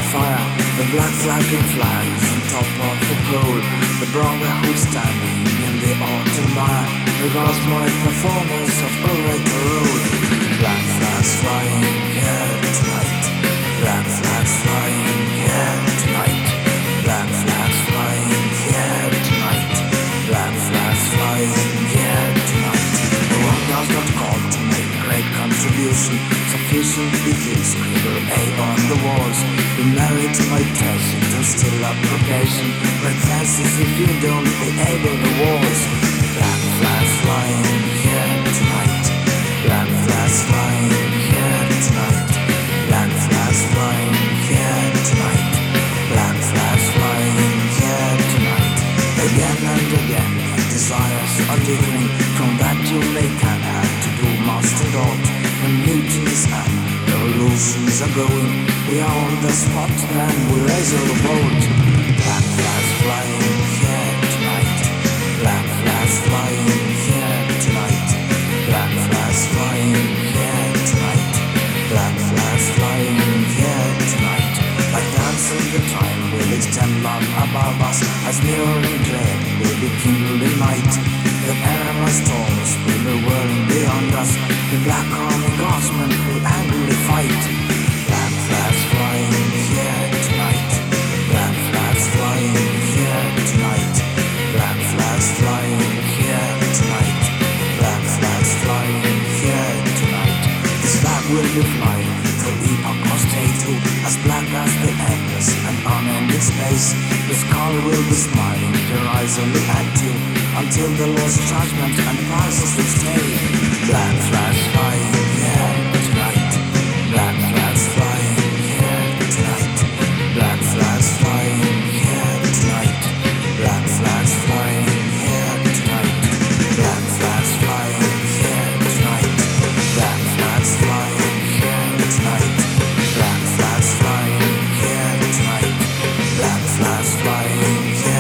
fire, the black flagging flags on top of the pole, the brotherhood standing in the autumn bar, regards my performance of Orator Road. Black flags flying here tonight, black flags flying here tonight, black flags flying here tonight, black flags flying here tonight. The one does not call to make great contribution, sufficient begin scribble A on the walls. Be married to my test to still approbation, break fences if you don't be able to walls. Black flags flying here tonight, black flags flying here tonight, black flags flying here tonight, black flags flying here tonight. Again and again, desires are differing from that you may can have to do master dot. When mutinies and revolutions are going, we are on the spot and we raise a revolt. Black flags flying here tonight, black flags flying here tonight, black flags flying here tonight, black flags flying here tonight. Like dancing the time will extend love above us, as mirroring dread will be kindled in night. The perilous storms will be whirling beyond us, the black army guardsmen will angrily fight. Black flags flying here tonight, black flags flying here tonight, black flags flying here tonight, black flags flying here tonight. This flag will be flying through epoch or statehood, as black as the endless and unending space. The skull will be smiling derisively at you, until the Lord's judgment and prices will stay. Black flags flying here tonight, black flags flying here tonight, black flags flying here tonight, black flags flying here tonight, black flags flying here tonight, black flags flying here tonight, black flags flying here tonight, black flags flying here.